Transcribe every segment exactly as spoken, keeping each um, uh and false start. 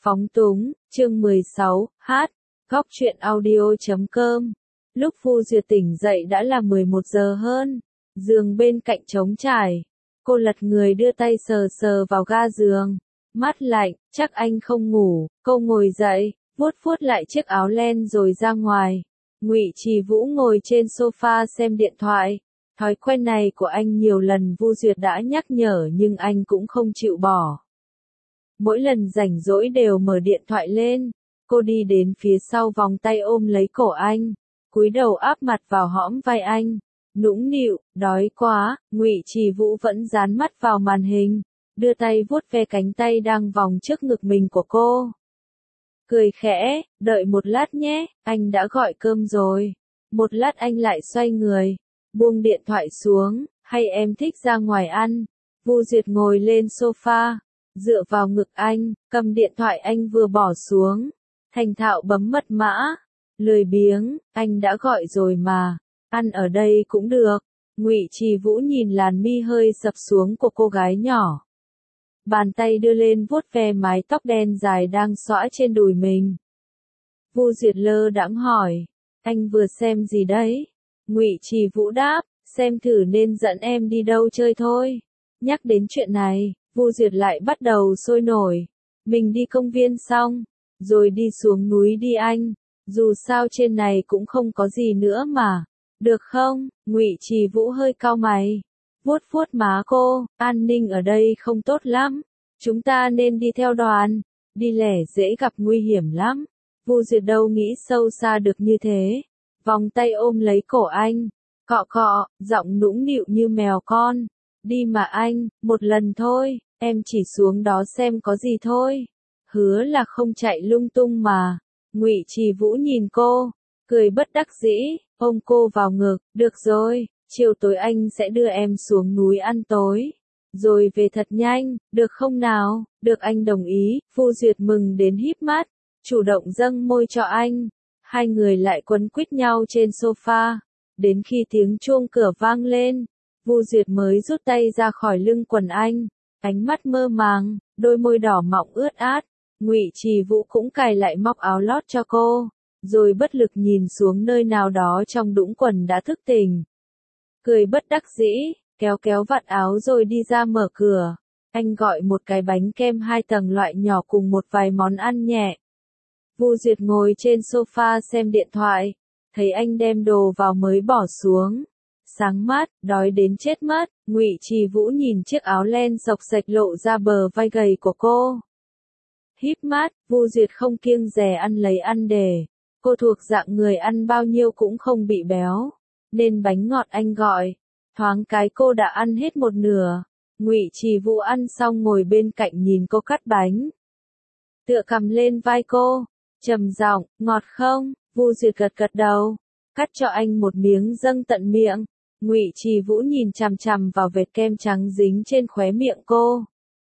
Phóng túng, chương mười sáu, hát, góc truyện audio chấm com. Lúc Vu Duyệt tỉnh dậy đã là mười một giờ hơn, giường bên cạnh trống trải. Cô lật người đưa tay sờ sờ vào ga giường, mắt lạnh, chắc anh không ngủ. Cô ngồi dậy, vuốt vuốt lại chiếc áo len rồi ra ngoài. Ngụy Trì Vũ ngồi trên sofa xem điện thoại. Thói quen này của anh nhiều lần Vu Duyệt đã nhắc nhở nhưng anh cũng không chịu bỏ. Mỗi lần rảnh rỗi đều mở điện thoại lên. Cô đi đến phía sau vòng tay ôm lấy cổ anh, cúi đầu áp mặt vào hõm vai anh, nũng nịu, đói quá. Ngụy Trì Vũ vẫn dán mắt vào màn hình, đưa tay vuốt ve cánh tay đang vòng trước ngực mình của cô. Cười khẽ, đợi một lát nhé, anh đã gọi cơm rồi. Một lát anh lại xoay người, buông điện thoại xuống, hay em thích ra ngoài ăn. Vu Duyệt ngồi lên sofa, dựa vào ngực anh, cầm điện thoại anh vừa bỏ xuống, thành thạo bấm mật mã. Lười biếng, anh đã gọi rồi mà, ăn ở đây cũng được. Ngụy Trì Vũ nhìn làn mi hơi sập xuống của cô gái nhỏ. Bàn tay đưa lên vuốt ve mái tóc đen dài đang xõa trên đùi mình. Vu Duyệt lơ đãng hỏi, anh vừa xem gì đấy? Ngụy Trì Vũ đáp, xem thử nên dẫn em đi đâu chơi thôi. Nhắc đến chuyện này, Vu Duyệt lại bắt đầu sôi nổi. Mình đi công viên xong, rồi đi xuống núi đi anh. Dù sao trên này cũng không có gì nữa mà. Được không? Ngụy Trì Vũ hơi cau mày, vuốt vuốt má cô. An ninh ở đây không tốt lắm. Chúng ta nên đi theo đoàn. Đi lẻ dễ gặp nguy hiểm lắm. Vu Duyệt đâu nghĩ sâu xa được như thế. Vòng tay ôm lấy cổ anh, cọ cọ, giọng nũng nịu như mèo con. Đi mà anh, một lần thôi, em chỉ xuống đó xem có gì thôi. Hứa là không chạy lung tung mà. Ngụy Trì Vũ nhìn cô, cười bất đắc dĩ, ôm cô vào ngực. Được rồi, chiều tối anh sẽ đưa em xuống núi ăn tối, rồi về thật nhanh, được không nào? Được, anh đồng ý. Vu Duyệt mừng đến híp mắt, chủ động dâng môi cho anh. Hai người lại quấn quýt nhau trên sofa, đến khi tiếng chuông cửa vang lên, Vu Duyệt mới rút tay ra khỏi lưng quần anh, ánh mắt mơ màng, đôi môi đỏ mọng ướt át. Ngụy Trì Vũ cũng cài lại móc áo lót cho cô, rồi bất lực nhìn xuống nơi nào đó trong đũng quần đã thức tỉnh. Cười bất đắc dĩ, kéo kéo vạt áo rồi đi ra mở cửa. Anh gọi một cái bánh kem hai tầng loại nhỏ cùng một vài món ăn nhẹ. Vu Duyệt ngồi trên sofa xem điện thoại, thấy anh đem đồ vào mới bỏ xuống. Sáng mắt, đói đến chết mất. Ngụy Trì Vũ nhìn chiếc áo len xộc xệch lộ ra bờ vai gầy của cô. Híp mắt, Vu Duyệt không kiêng dè ăn lấy ăn để. Cô thuộc dạng người ăn bao nhiêu cũng không bị béo, nên bánh ngọt anh gọi, thoáng cái cô đã ăn hết một nửa. Ngụy Trì Vũ ăn xong ngồi bên cạnh nhìn cô cắt bánh, tựa cằm lên vai cô, trầm giọng, ngọt không? Vu Duyệt gật gật đầu, cắt cho anh một miếng dâng tận miệng. Ngụy Trì Vũ nhìn chằm chằm vào vệt kem trắng dính trên khóe miệng cô,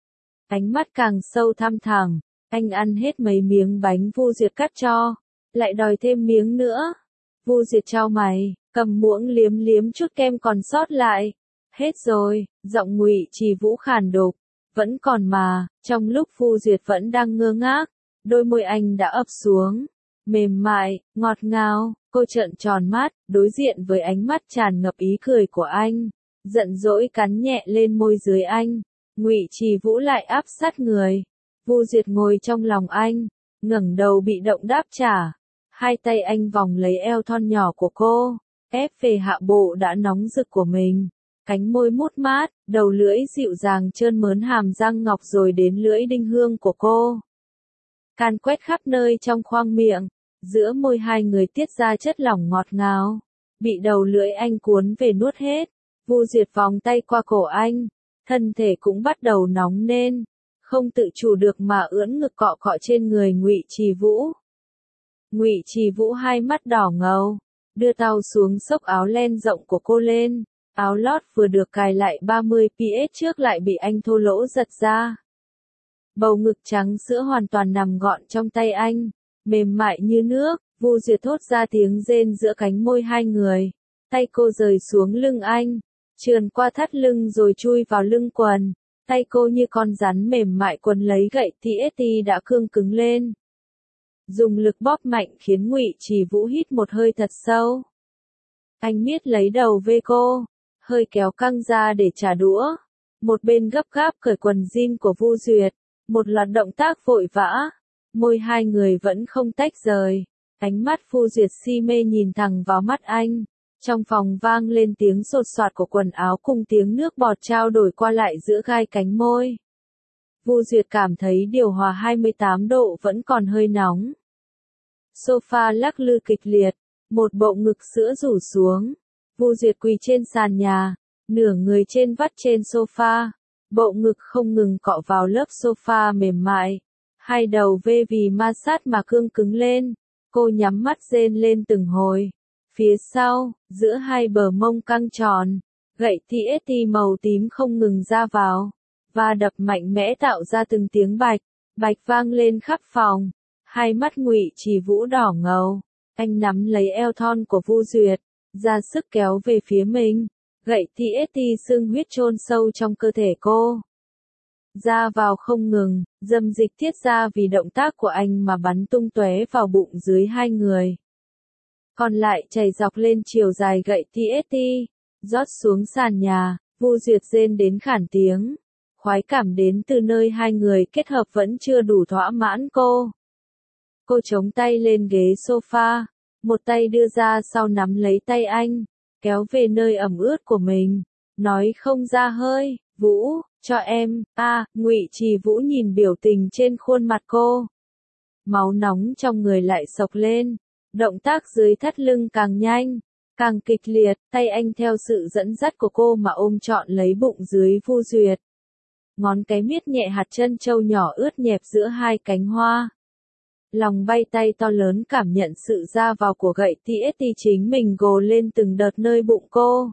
ánh mắt càng sâu thăm thẳm. Anh ăn hết mấy miếng bánh Vu Duyệt cắt cho, lại đòi thêm miếng nữa. Vu Duyệt chau mày, cầm muỗng liếm liếm chút kem còn sót lại. Hết rồi. Giọng Ngụy Trì Vũ khàn đục, vẫn còn mà. Trong lúc Vu Duyệt vẫn đang ngơ ngác, đôi môi anh đã ập xuống, mềm mại, ngọt ngào. Cô trợn tròn mắt, đối diện với ánh mắt tràn ngập ý cười của anh, giận dỗi cắn nhẹ lên môi dưới anh. Ngụy Trì Vũ lại áp sát người. Vu Duyệt ngồi trong lòng anh, ngẩng đầu bị động đáp trả. Hai tay anh vòng lấy eo thon nhỏ của cô, ép về hạ bộ đã nóng rực của mình. Cánh môi mút mát, đầu lưỡi dịu dàng trơn mớn hàm răng ngọc rồi đến lưỡi đinh hương của cô. Càn quét khắp nơi trong khoang miệng, giữa môi hai người tiết ra chất lỏng ngọt ngào, bị đầu lưỡi anh cuốn về nuốt hết. Vu Duyệt vòng tay qua cổ anh, thân thể cũng bắt đầu nóng lên, không tự chủ được mà ưỡn ngực cọ cọ trên người Ngụy Trì Vũ. Ngụy Trì Vũ hai mắt đỏ ngầu, đưa tay xuống xốc áo len rộng của cô lên. Áo lót vừa được cài lại ba mươi pH trước lại bị anh thô lỗ giật ra. Bầu ngực trắng sữa hoàn toàn nằm gọn trong tay anh, mềm mại như nước. Vu Duyệt thốt ra tiếng rên giữa cánh môi hai người. Tay cô rời xuống lưng anh, trườn qua thắt lưng rồi chui vào lưng quần, Tay cô như con rắn mềm mại quấn lấy gậy tê ét tê đã cương cứng lên. Dùng lực bóp mạnh khiến Ngụy Trì Vũ hít một hơi thật sâu. Anh miết lấy đầu vê cô, hơi kéo căng ra để trả đũa. Một bên gấp gáp cởi quần jean của Vu Duyệt, một loạt động tác vội vã. Môi hai người vẫn không tách rời. Ánh mắt Vu Duyệt si mê nhìn thẳng vào mắt anh. Trong phòng vang lên tiếng sột soạt của quần áo cùng tiếng nước bọt trao đổi qua lại giữa gai cánh môi. Vu Duyệt cảm thấy điều hòa hai mươi tám độ vẫn còn hơi nóng. Sofa lắc lư kịch liệt, một bộ ngực sữa rủ xuống. Vu Duyệt quỳ trên sàn nhà, nửa người trên vắt trên sofa, bộ ngực không ngừng cọ vào lớp sofa mềm mại. Hai đầu vê vì ma sát mà cương cứng lên, cô nhắm mắt rên lên từng hồi. Phía sau, giữa hai bờ mông căng tròn, gậy tê ét tê màu tím không ngừng ra vào, và đập mạnh mẽ tạo ra từng tiếng bạch, bạch vang lên khắp phòng. Hai mắt Ngụy Trì Vũ đỏ ngầu, anh nắm lấy eo thon của Vu Duyệt, ra sức kéo về phía mình, gậy tê ét tê xương huyết chôn sâu trong cơ thể cô. Ra vào không ngừng, dâm dịch tiết ra vì động tác của anh mà bắn tung tóe vào bụng dưới hai người. Còn lại chảy dọc lên chiều dài gậy tê ét tê, rót xuống sàn nhà, Vu Duyệt rên đến khản tiếng. Khoái cảm đến từ nơi hai người kết hợp vẫn chưa đủ thỏa mãn cô. Cô chống tay lên ghế sofa, một tay đưa ra sau nắm lấy tay anh, kéo về nơi ẩm ướt của mình, nói không ra hơi, Vũ, cho em, a à, Ngụy Trì Vũ nhìn biểu tình trên khuôn mặt cô. Máu nóng trong người lại sộc lên, động tác dưới thắt lưng càng nhanh, càng kịch liệt, tay anh theo sự dẫn dắt của cô mà ôm trọn lấy bụng dưới Vu Duyệt. Ngón cái miết nhẹ hạt chân trâu nhỏ ướt nhẹp giữa hai cánh hoa. Lòng bay tay to lớn cảm nhận sự ra vào của gậy tê ét tê chính mình gồ lên từng đợt nơi bụng cô.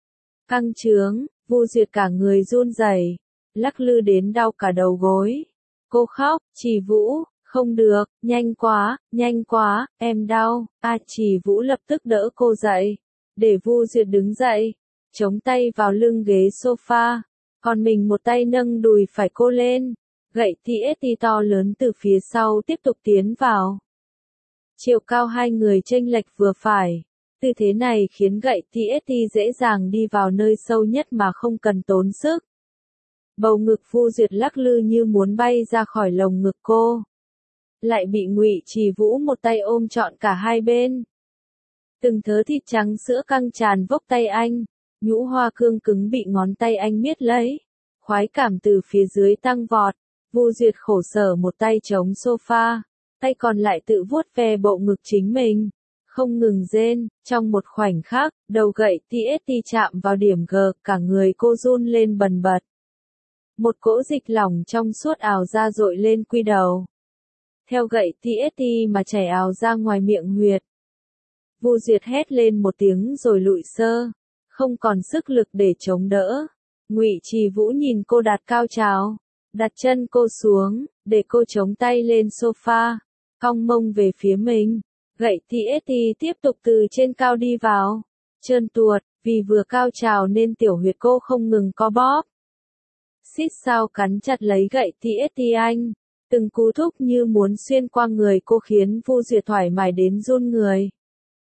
Căng trướng, Vu Duyệt cả người run rẩy, lắc lư đến đau cả đầu gối. Cô khóc, Trì Vũ, không được, nhanh quá, nhanh quá, em đau. A à, Trì Vũ lập tức đỡ cô dậy, để Vu Duyệt đứng dậy, chống tay vào lưng ghế sofa, còn mình một tay nâng đùi phải cô lên. Gậy tê ét tê to lớn từ phía sau tiếp tục tiến vào. Chiều cao hai người chênh lệch vừa phải. Tư thế này khiến gậy tê ét tê dễ dàng đi vào nơi sâu nhất mà không cần tốn sức. Bầu ngực Vu Duyệt lắc lư như muốn bay ra khỏi lồng ngực cô. Lại bị Ngụy Trì Vũ một tay ôm trọn cả hai bên. Từng thớ thịt trắng sữa căng tràn vốc tay anh. Nhũ hoa cương cứng bị ngón tay anh miết lấy. Khoái cảm từ phía dưới tăng vọt. Vu Duyệt khổ sở một tay chống sofa, tay còn lại tự vuốt ve bộ ngực chính mình, không ngừng rên. Trong một khoảnh khắc, đầu gậy tê ét tê chạm vào điểm G, cả người cô run lên bần bật. Một cỗ dịch lỏng trong suốt ào ra dội lên quy đầu. Theo gậy tê ét tê mà chảy ào ra ngoài miệng huyệt. Vu Duyệt hét lên một tiếng rồi lụi sơ, không còn sức lực để chống đỡ. Ngụy Trì Vũ nhìn cô đạt cao trào, đặt chân cô xuống, để cô chống tay lên sofa, cong mông về phía mình. Gậy tê ét tê tiếp tục từ trên cao đi vào, trơn tuột, vì vừa cao trào nên tiểu huyệt cô không ngừng co bóp. Xít sao cắn chặt lấy gậy tê ét tê anh, từng cú thúc như muốn xuyên qua người cô khiến Vu Duyệt thoải mái đến run người.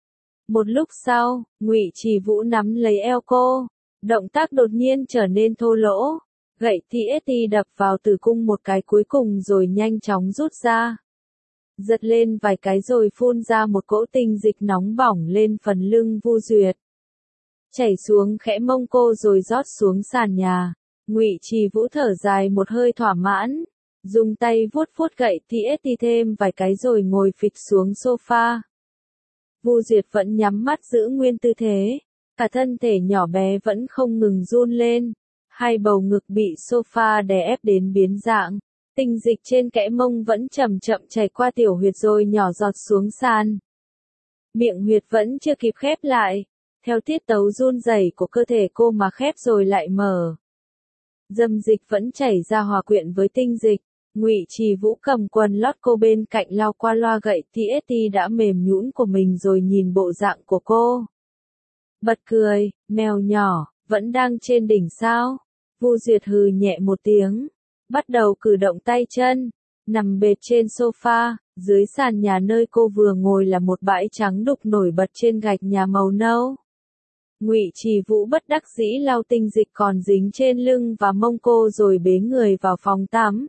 Một lúc sau, Ngụy Trì Vũ nắm lấy eo cô, động tác đột nhiên trở nên thô lỗ. Gậy tê ét tê đập vào tử cung một cái cuối cùng rồi nhanh chóng rút ra. Giật lên vài cái rồi phun ra một cỗ tinh dịch nóng bỏng lên phần lưng Vu Duyệt. Chảy xuống khẽ mông cô rồi rót xuống sàn nhà. Ngụy Trì Vũ thở dài một hơi thỏa mãn, dùng tay vuốt vuốt gậy tê ét tê thêm vài cái rồi ngồi phịch xuống sofa. Vu Duyệt vẫn nhắm mắt giữ nguyên tư thế, cả thân thể nhỏ bé vẫn không ngừng run lên. Hai bầu ngực bị sofa đè ép đến biến dạng, tinh dịch trên kẽ mông vẫn chậm chậm chảy qua tiểu huyệt rồi nhỏ giọt xuống sàn. Miệng huyệt vẫn chưa kịp khép lại, theo tiết tấu run rẩy của cơ thể cô mà khép rồi lại mở. Dâm dịch vẫn chảy ra hòa quyện với tinh dịch. Ngụy Trì Vũ cầm quần lót cô bên cạnh lau qua loa gậy tê ét tê đã mềm nhũn của mình rồi nhìn bộ dạng của cô. Bật cười, mèo nhỏ, vẫn đang trên đỉnh sao? Vu Duyệt hừ nhẹ một tiếng, bắt đầu cử động tay chân, nằm bệt trên sofa, dưới sàn nhà nơi cô vừa ngồi là một bãi trắng đục nổi bật trên gạch nhà màu nâu. Ngụy Trì Vũ bất đắc dĩ lau tinh dịch còn dính trên lưng và mông cô rồi bế người vào phòng tắm.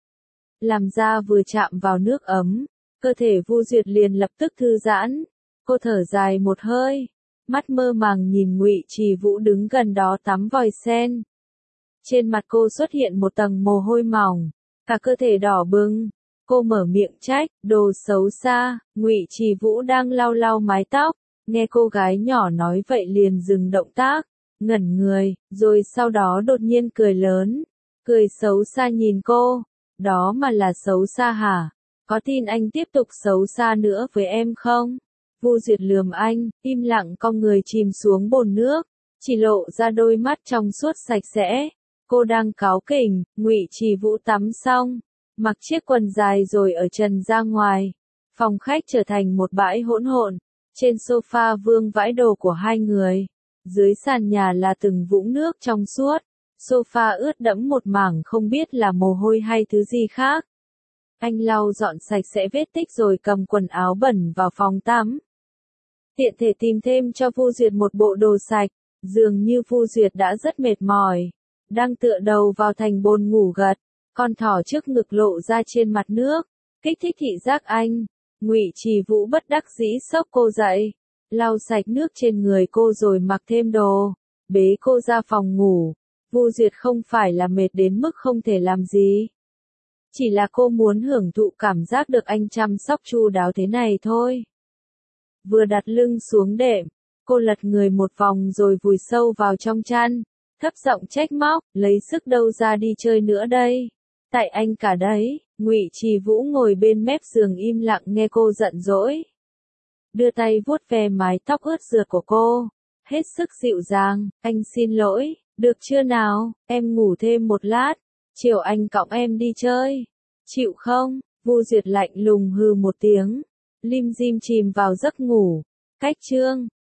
Làm da vừa chạm vào nước ấm, cơ thể Vu Duyệt liền lập tức thư giãn. Cô thở dài một hơi, mắt mơ màng nhìn Ngụy Trì Vũ đứng gần đó tắm vòi sen. Trên mặt cô xuất hiện một tầng mồ hôi mỏng, cả cơ thể đỏ bừng. Cô mở miệng trách, đồ xấu xa. Ngụy Trì Vũ đang lau lau mái tóc, nghe cô gái nhỏ nói vậy liền dừng động tác, ngẩn người, rồi sau đó đột nhiên cười lớn, cười xấu xa nhìn cô, đó mà là xấu xa hả? Có tin anh tiếp tục xấu xa nữa với em không? Vu Duyệt lườm anh, im lặng cong người chìm xuống bồn nước, chỉ lộ ra đôi mắt trong suốt sạch sẽ. Cô đang cáu kỉnh. Ngụy Trì Vũ tắm xong, mặc chiếc quần dài rồi ở trần ra ngoài. Phòng khách trở thành một bãi hỗn hộn. Trên sofa vương vãi đồ của hai người. Dưới sàn nhà là từng vũng nước trong suốt. Sofa ướt đẫm một mảng không biết là mồ hôi hay thứ gì khác. Anh lau dọn sạch sẽ vết tích rồi cầm quần áo bẩn vào phòng tắm. Tiện thể tìm thêm cho Vu Duyệt một bộ đồ sạch. Dường như Vu Duyệt đã rất mệt mỏi. Đang tựa đầu vào thành bồn ngủ gật. Con thỏ trước ngực lộ ra trên mặt nước. Kích thích thị giác anh. Ngụy Trì Vũ bất đắc dĩ xốc cô dậy, lau sạch nước trên người cô rồi mặc thêm đồ, bế cô ra phòng ngủ. Vu Duyệt không phải là mệt đến mức không thể làm gì. Chỉ là cô muốn hưởng thụ cảm giác được anh chăm sóc chu đáo thế này thôi. Vừa đặt lưng xuống đệm, cô lật người một vòng rồi vùi sâu vào trong chăn, thấp giọng trách móc, lấy sức đâu ra đi chơi nữa đây. Tại anh cả đấy. Ngụy Trì Vũ ngồi bên mép giường im lặng nghe cô giận dỗi. Đưa tay vuốt ve mái tóc ướt rượt của cô, hết sức dịu dàng, anh xin lỗi, được chưa nào, em ngủ thêm một lát, chiều anh cõng em đi chơi. Chịu không? Vu Duyệt lạnh lùng hừ một tiếng, lim dim chìm vào giấc ngủ. Cách chương